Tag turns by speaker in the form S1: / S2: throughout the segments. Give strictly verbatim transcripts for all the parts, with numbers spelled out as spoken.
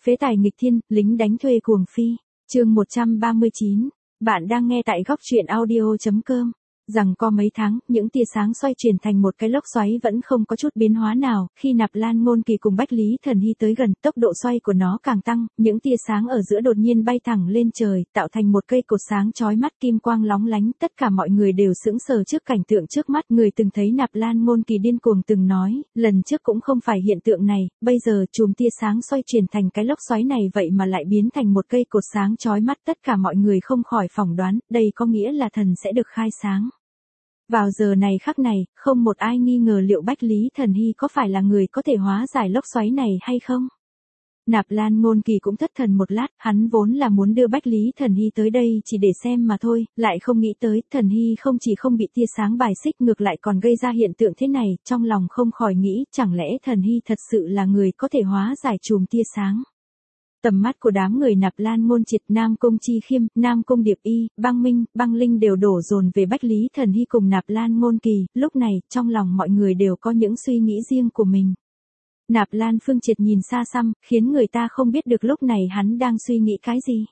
S1: Phế tài nghịch thiên, lính đánh thuê cuồng phi. Chương một trăm ba mươi chín. Bạn đang nghe tại góc truyện audio chấm com. Rằng có mấy tháng, những tia sáng xoay chuyển thành một cái lốc xoáy vẫn không có chút biến hóa nào, khi Nạp Lan Ngôn Kỳ cùng Bách Lý Thần Hy tới gần, tốc độ xoay của nó càng tăng, những tia sáng ở giữa đột nhiên bay thẳng lên trời, tạo thành một cây cột sáng chói mắt kim quang lóng lánh, tất cả mọi người đều sững sờ trước cảnh tượng trước mắt, người từng thấy Nạp Lan Ngôn Kỳ điên cuồng từng nói, lần trước cũng không phải hiện tượng này, bây giờ chùm tia sáng xoay chuyển thành cái lốc xoáy này vậy mà lại biến thành một cây cột sáng chói mắt, tất cả mọi người không khỏi phỏng đoán, đây có nghĩa là thần sẽ được khai sáng. Vào giờ này khắc này, không một ai nghi ngờ liệu Bách Lý Thần Hy có phải là người có thể hóa giải lốc xoáy này hay không. Nạp Lan Ngôn Kỳ cũng thất thần một lát, hắn vốn là muốn đưa Bách Lý Thần Hy tới đây chỉ để xem mà thôi, lại không nghĩ tới, Thần Hy không chỉ không bị tia sáng bài xích ngược lại còn gây ra hiện tượng thế này, trong lòng không khỏi nghĩ, chẳng lẽ Thần Hy thật sự là người có thể hóa giải chùm tia sáng. Tầm mắt của đám người Nạp Lan Ngôn Triệt, Nam Cung Chi Khiêm, Nam Cung Điệp Y, Băng Minh, Băng Linh đều đổ dồn về Bách Lý Thần Hy cùng Nạp Lan Ngôn Kỳ, lúc này, trong lòng mọi người đều có những suy nghĩ riêng của mình. Nạp Lan Phương Triệt nhìn xa xăm, khiến người ta không biết được lúc này hắn đang suy nghĩ cái gì.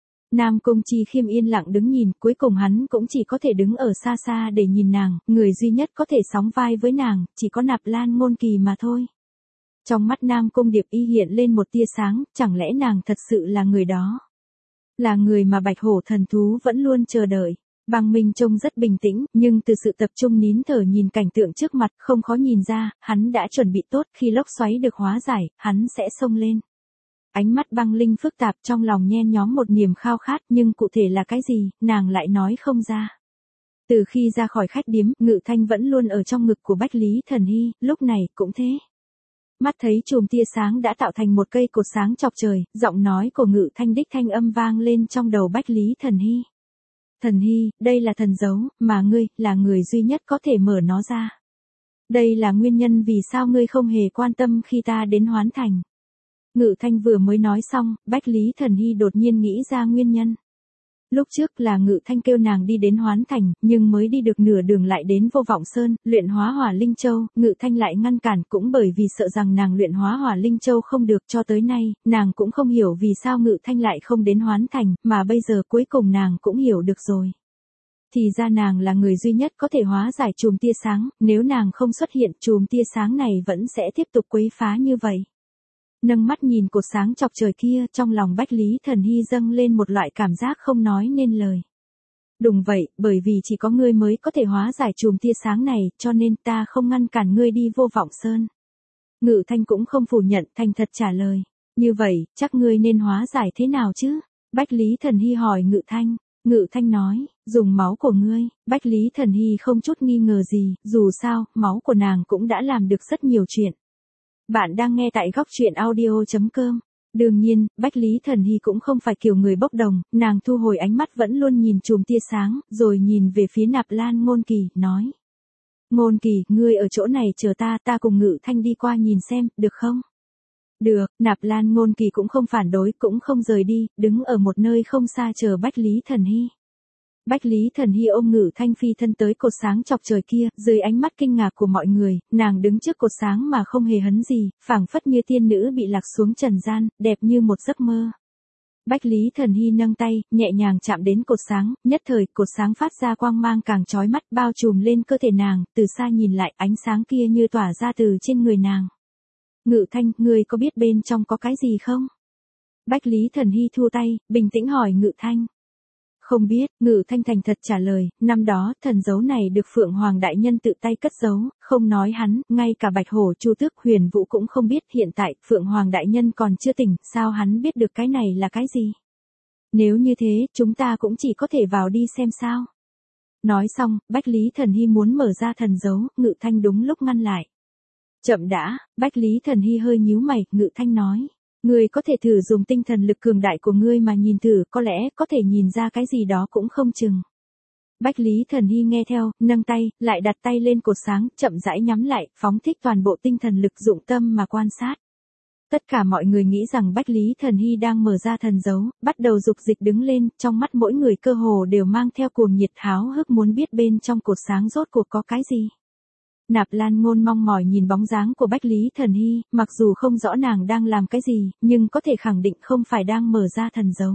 S1: Nam Cung Chi Khiêm yên lặng đứng nhìn, cuối cùng hắn cũng chỉ có thể đứng ở xa xa để nhìn nàng, người duy nhất có thể sóng vai với nàng, chỉ có Nạp Lan Ngôn Kỳ mà thôi. Trong mắt Nam Cung Điệp Y hiện lên một tia sáng, chẳng lẽ nàng thật sự là người đó? Là người mà Bạch Hổ thần thú vẫn luôn chờ đợi. Băng Minh trông rất bình tĩnh, nhưng từ sự tập trung nín thở nhìn cảnh tượng trước mặt, không khó nhìn ra, hắn đã chuẩn bị tốt, khi lốc xoáy được hóa giải, hắn sẽ xông lên. Ánh mắt Băng Linh phức tạp, trong lòng nhen nhóm một niềm khao khát, nhưng cụ thể là cái gì, nàng lại nói không ra. Từ khi ra khỏi khách điếm, Ngự Thanh vẫn luôn ở trong ngực của Bách Lý Thần Hy, lúc này cũng thế. Mắt thấy chùm tia sáng đã tạo thành một cây cột sáng chọc trời, giọng nói của Ngự Thanh đích thanh âm vang lên trong đầu Bách Lý Thần Hy. Thần Hy, đây là thần dấu, mà ngươi, là người duy nhất có thể mở nó ra. Đây là nguyên nhân vì sao ngươi không hề quan tâm khi ta đến Hoán Thành. Ngự Thanh vừa mới nói xong, Bách Lý Thần Hy đột nhiên nghĩ ra nguyên nhân. Lúc trước là Ngự Thanh kêu nàng đi đến Hoán Thành, nhưng mới đi được nửa đường lại đến Vô Vọng Sơn, luyện hóa Hỏa Linh Châu, Ngự Thanh lại ngăn cản, cũng bởi vì sợ rằng nàng luyện hóa Hỏa Linh Châu không được, cho tới nay, nàng cũng không hiểu vì sao Ngự Thanh lại không đến Hoán Thành, mà bây giờ cuối cùng nàng cũng hiểu được rồi. Thì ra nàng là người duy nhất có thể hóa giải chùm tia sáng, nếu nàng không xuất hiện, chùm tia sáng này vẫn sẽ tiếp tục quấy phá như vậy. Nâng mắt nhìn cột sáng chọc trời kia, trong lòng Bách Lý Thần Hy dâng lên một loại cảm giác không nói nên lời. Đúng vậy, bởi vì chỉ có ngươi mới có thể hóa giải chùm tia sáng này, cho nên ta không ngăn cản ngươi đi Vô Vọng Sơn. Ngự Thanh cũng không phủ nhận, thành thật trả lời. Như vậy, chắc ngươi nên hóa giải thế nào chứ? Bách Lý Thần Hy hỏi Ngự Thanh. Ngự Thanh nói, dùng máu của ngươi. Bách Lý Thần Hy không chút nghi ngờ gì, dù sao, máu của nàng cũng đã làm được rất nhiều chuyện. Bạn đang nghe tại góc truyện audio chấm com. Đương nhiên, Bách Lý Thần Hy cũng không phải kiểu người bốc đồng, nàng thu hồi ánh mắt vẫn luôn nhìn chùm tia sáng, rồi nhìn về phía Nạp Lan Ngôn Kỳ, nói. Ngôn Kỳ, ngươi ở chỗ này chờ ta, ta cùng Ngự Thanh đi qua nhìn xem, được không? Được, Nạp Lan Ngôn Kỳ cũng không phản đối, cũng không rời đi, đứng ở một nơi không xa chờ Bách Lý Thần Hy. Bách Lý Thần Hy ôm Ngự Thanh phi thân tới cột sáng chọc trời kia, dưới ánh mắt kinh ngạc của mọi người, nàng đứng trước cột sáng mà không hề hấn gì, phảng phất như tiên nữ bị lạc xuống trần gian, đẹp như một giấc mơ. Bách Lý Thần Hy nâng tay, nhẹ nhàng chạm đến cột sáng, nhất thời cột sáng phát ra quang mang càng chói mắt bao trùm lên cơ thể nàng, từ xa nhìn lại ánh sáng kia như tỏa ra từ trên người nàng. Ngự Thanh, ngươi có biết bên trong có cái gì không? Bách Lý Thần Hy thu tay, bình tĩnh hỏi Ngự Thanh. Không biết, Ngự Thanh thành thật trả lời, năm đó, thần dấu này được Phượng Hoàng Đại Nhân tự tay cất giấu, không nói hắn, ngay cả Bạch Hổ Chu Tước Huyền Vũ cũng không biết, hiện tại, Phượng Hoàng Đại Nhân còn chưa tỉnh, sao hắn biết được cái này là cái gì? Nếu như thế, chúng ta cũng chỉ có thể vào đi xem sao. Nói xong, Bách Lý Thần Hy muốn mở ra thần dấu, Ngự Thanh đúng lúc ngăn lại. Chậm đã, Bách Lý Thần Hy hơi nhíu mày, Ngự Thanh nói. Ngươi có thể thử dùng tinh thần lực cường đại của ngươi mà nhìn thử, có lẽ có thể nhìn ra cái gì đó cũng không chừng. Bách Lý Thần Hy nghe theo, nâng tay, lại đặt tay lên cột sáng, chậm rãi nhắm lại, phóng thích toàn bộ tinh thần lực dụng tâm mà quan sát. Tất cả mọi người nghĩ rằng Bách Lý Thần Hy đang mở ra thần dấu, bắt đầu dục dịch đứng lên, trong mắt mỗi người cơ hồ đều mang theo cuồng nhiệt háo hức muốn biết bên trong cột sáng rốt cuộc có cái gì. Nạp Lan Ngôn mong mỏi nhìn bóng dáng của Bách Lý Thần Hy, mặc dù không rõ nàng đang làm cái gì, nhưng có thể khẳng định không phải đang mở ra thần dấu.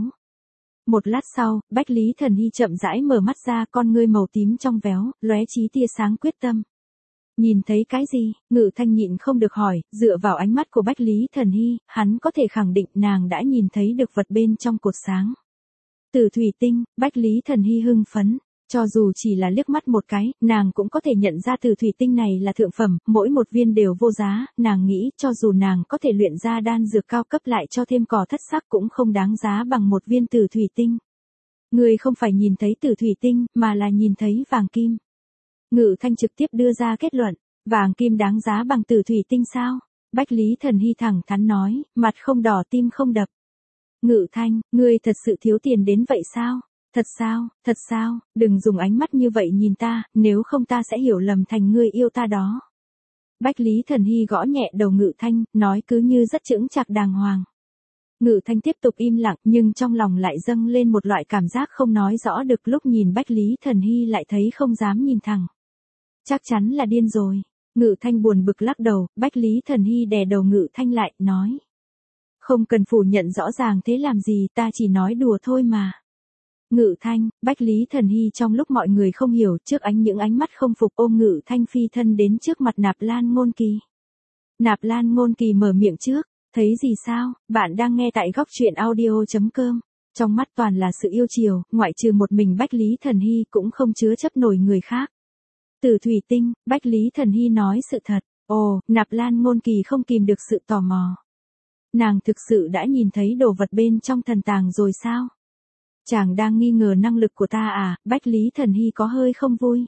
S1: Một lát sau, Bách Lý Thần Hy chậm rãi mở mắt ra, con ngươi màu tím trong véo, lóe chí tia sáng quyết tâm. Nhìn thấy cái gì? Ngự Thanh nhịn không được hỏi, dựa vào ánh mắt của Bách Lý Thần Hy, hắn có thể khẳng định nàng đã nhìn thấy được vật bên trong cột sáng. Tử thủy tinh. Bách Lý Thần Hy hưng phấn. Cho dù chỉ là liếc mắt một cái, nàng cũng có thể nhận ra tử thủy tinh này là thượng phẩm, mỗi một viên đều vô giá, nàng nghĩ cho dù nàng có thể luyện ra đan dược cao cấp lại cho thêm cỏ thất sắc cũng không đáng giá bằng một viên tử thủy tinh. Người không phải nhìn thấy tử thủy tinh, mà là nhìn thấy vàng kim. Ngự Thanh trực tiếp đưa ra kết luận, vàng kim đáng giá bằng tử thủy tinh sao? Bách Lý Thần Hy thẳng thắn nói, mặt không đỏ tim không đập. Ngự Thanh, ngươi thật sự thiếu tiền đến vậy sao? Thật sao, thật sao, đừng dùng ánh mắt như vậy nhìn ta, nếu không ta sẽ hiểu lầm thành ngươi yêu ta đó. Bách Lý Thần Hy gõ nhẹ đầu Ngự Thanh, nói cứ như rất chững chạc đàng hoàng. Ngự Thanh tiếp tục im lặng, nhưng trong lòng lại dâng lên một loại cảm giác không nói rõ được, lúc nhìn Bách Lý Thần Hy lại thấy không dám nhìn thẳng. Chắc chắn là điên rồi. Ngự Thanh buồn bực lắc đầu, Bách Lý Thần Hy đè đầu Ngự Thanh lại, nói. Không cần phủ nhận rõ ràng thế làm gì, ta chỉ nói đùa thôi mà. Ngự Thanh. Bách Lý Thần Hy trong lúc mọi người không hiểu, trước ánh những ánh mắt không phục ôm Ngự Thanh phi thân đến trước mặt Nạp Lan Ngôn Kỳ. Nạp Lan Ngôn Kỳ mở miệng trước, thấy gì sao, bạn đang nghe tại góc truyện audio chấm com. Trong mắt toàn là sự yêu chiều, ngoại trừ một mình Bách Lý Thần Hy cũng không chứa chấp nổi người khác. Tử thủy tinh. Bách Lý Thần Hy nói sự thật. Ồ, Nạp Lan Ngôn Kỳ không kìm được sự tò mò. Nàng thực sự đã nhìn thấy đồ vật bên trong thần tàng rồi sao? Chàng đang nghi ngờ năng lực của ta à? Bách Lý Thần Hy có hơi không vui.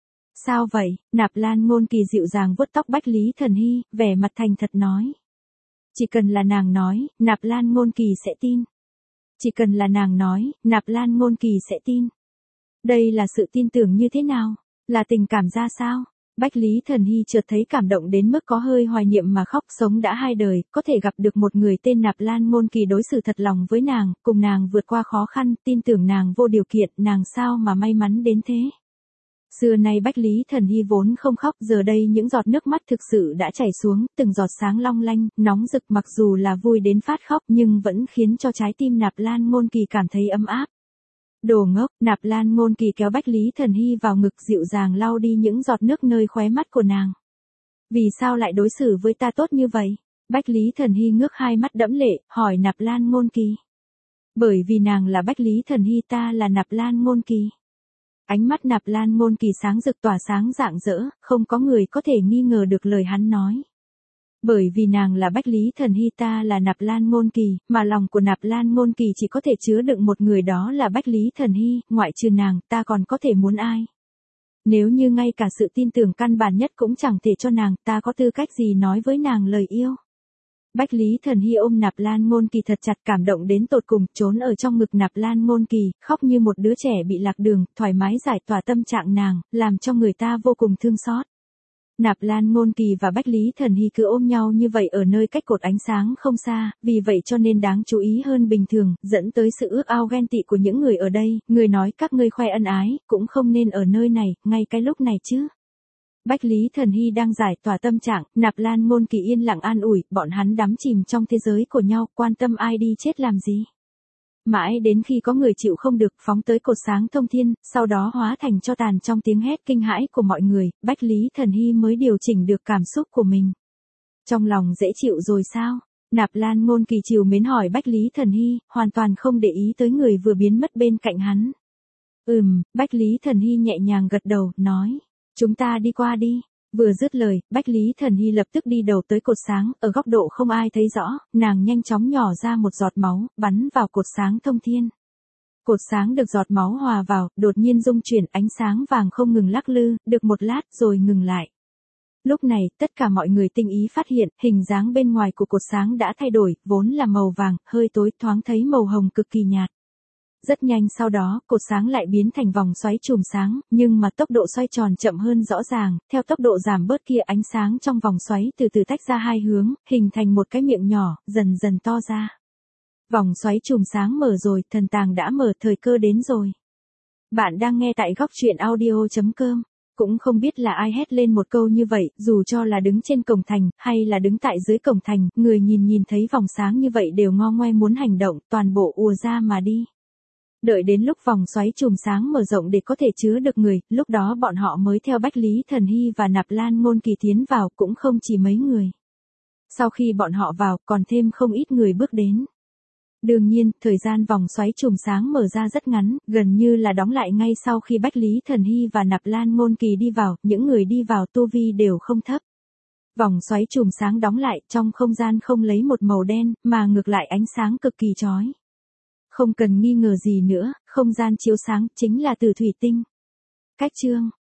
S1: Sao vậy? Nạp Lan Ngôn Kỳ dịu dàng vuốt tóc Bách Lý Thần Hy, vẻ mặt thành thật nói. Chỉ cần là nàng nói, Nạp Lan Ngôn Kỳ sẽ tin. Chỉ cần là nàng nói, Nạp Lan Ngôn Kỳ sẽ tin. Đây là sự tin tưởng như thế nào? Là tình cảm ra sao? Bách Lý Thần Hy chợt thấy cảm động đến mức có hơi hoài niệm mà khóc, sống đã hai đời, có thể gặp được một người tên Nạp Lan Ngôn Kỳ đối xử thật lòng với nàng, cùng nàng vượt qua khó khăn, tin tưởng nàng vô điều kiện, nàng sao mà may mắn đến thế. Xưa nay Bách Lý Thần Hy vốn không khóc, giờ đây những giọt nước mắt thực sự đã chảy xuống, từng giọt sáng long lanh, nóng rực, mặc dù là vui đến phát khóc nhưng vẫn khiến cho trái tim Nạp Lan Ngôn Kỳ cảm thấy ấm áp. Đồ ngốc. Nạp Lan Ngôn Kỳ kéo Bách Lý Thần Hy vào ngực, dịu dàng lau đi những giọt nước nơi khóe mắt của nàng. Vì sao lại đối xử với ta tốt như vậy? Bách Lý Thần Hy ngước hai mắt đẫm lệ, hỏi Nạp Lan Ngôn Kỳ. Bởi vì nàng là Bách Lý Thần Hy, ta là Nạp Lan Ngôn Kỳ. Ánh mắt Nạp Lan Ngôn Kỳ sáng rực tỏa sáng rạng rỡ, không có người có thể nghi ngờ được lời hắn nói. Bởi vì nàng là Bách Lý Thần Hy, ta là Nạp Lan Ngôn Kỳ, mà lòng của Nạp Lan Ngôn Kỳ chỉ có thể chứa đựng một người, đó là Bách Lý Thần Hy, ngoại trừ nàng, ta còn có thể muốn ai. Nếu như ngay cả sự tin tưởng căn bản nhất cũng chẳng thể cho nàng, ta có tư cách gì nói với nàng lời yêu. Bách Lý Thần Hy ôm Nạp Lan Ngôn Kỳ thật chặt, cảm động đến tột cùng, trốn ở trong ngực Nạp Lan Ngôn Kỳ, khóc như một đứa trẻ bị lạc đường, thoải mái giải tỏa tâm trạng nàng, làm cho người ta vô cùng thương xót. Nạp Lan Ngôn Kỳ và Bách Lý Thần Hy cứ ôm nhau như vậy ở nơi cách cột ánh sáng không xa, vì vậy cho nên đáng chú ý hơn bình thường, dẫn tới sự ước ao ghen tị của những người ở đây, người nói các ngươi khoe ân ái, cũng không nên ở nơi này, ngay cái lúc này chứ. Bách Lý Thần Hy đang giải tỏa tâm trạng, Nạp Lan Ngôn Kỳ yên lặng an ủi, bọn hắn đắm chìm trong thế giới của nhau, quan tâm ai đi chết làm gì. Mãi đến khi có người chịu không được, phóng tới cột sáng thông thiên, sau đó hóa thành tro tàn trong tiếng hét kinh hãi của mọi người, Bách Lý Thần Hy mới điều chỉnh được cảm xúc của mình. Trong lòng dễ chịu rồi sao? Nạp Lan Ngôn Kỳ trìu mến hỏi Bách Lý Thần Hy, hoàn toàn không để ý tới người vừa biến mất bên cạnh hắn. Ừm, Bách Lý Thần Hy nhẹ nhàng gật đầu, nói, chúng ta đi qua đi. Vừa dứt lời, Bách Lý Thần Hy lập tức đi đầu tới cột sáng, ở góc độ không ai thấy rõ, nàng nhanh chóng nhỏ ra một giọt máu, bắn vào cột sáng thông thiên. Cột sáng được giọt máu hòa vào, đột nhiên rung chuyển, ánh sáng vàng không ngừng lắc lư, được một lát rồi ngừng lại. Lúc này, tất cả mọi người tinh ý phát hiện, hình dáng bên ngoài của cột sáng đã thay đổi, vốn là màu vàng, hơi tối, thoáng thấy màu hồng cực kỳ nhạt. Rất nhanh sau đó, cột sáng lại biến thành vòng xoáy chùm sáng, nhưng mà tốc độ xoay tròn chậm hơn rõ ràng, theo tốc độ giảm bớt kia, ánh sáng trong vòng xoáy từ từ tách ra hai hướng, hình thành một cái miệng nhỏ, dần dần to ra. Vòng xoáy chùm sáng mở rồi, thần tàng đã mở, thời cơ đến rồi. Bạn đang nghe tại góc truyện audio chấm com. Cũng không biết là ai hét lên một câu như vậy, dù cho là đứng trên cổng thành, hay là đứng tại dưới cổng thành, người nhìn nhìn thấy vòng sáng như vậy đều ngo ngoe muốn hành động, toàn bộ ùa ra mà đi. Đợi đến lúc vòng xoáy chùm sáng mở rộng để có thể chứa được người, lúc đó bọn họ mới theo Bách Lý Thần Hy và Nạp Lan Ngôn Kỳ tiến vào, cũng không chỉ mấy người. Sau khi bọn họ vào, còn thêm không ít người bước đến. Đương nhiên, thời gian vòng xoáy chùm sáng mở ra rất ngắn, gần như là đóng lại ngay sau khi Bách Lý Thần Hy và Nạp Lan Ngôn Kỳ đi vào, những người đi vào tu vi đều không thấp. Vòng xoáy chùm sáng đóng lại, trong không gian không lấy một màu đen, mà ngược lại ánh sáng cực kỳ chói. Không cần nghi ngờ gì nữa, không gian chiếu sáng chính là từ thủy tinh. Cách chương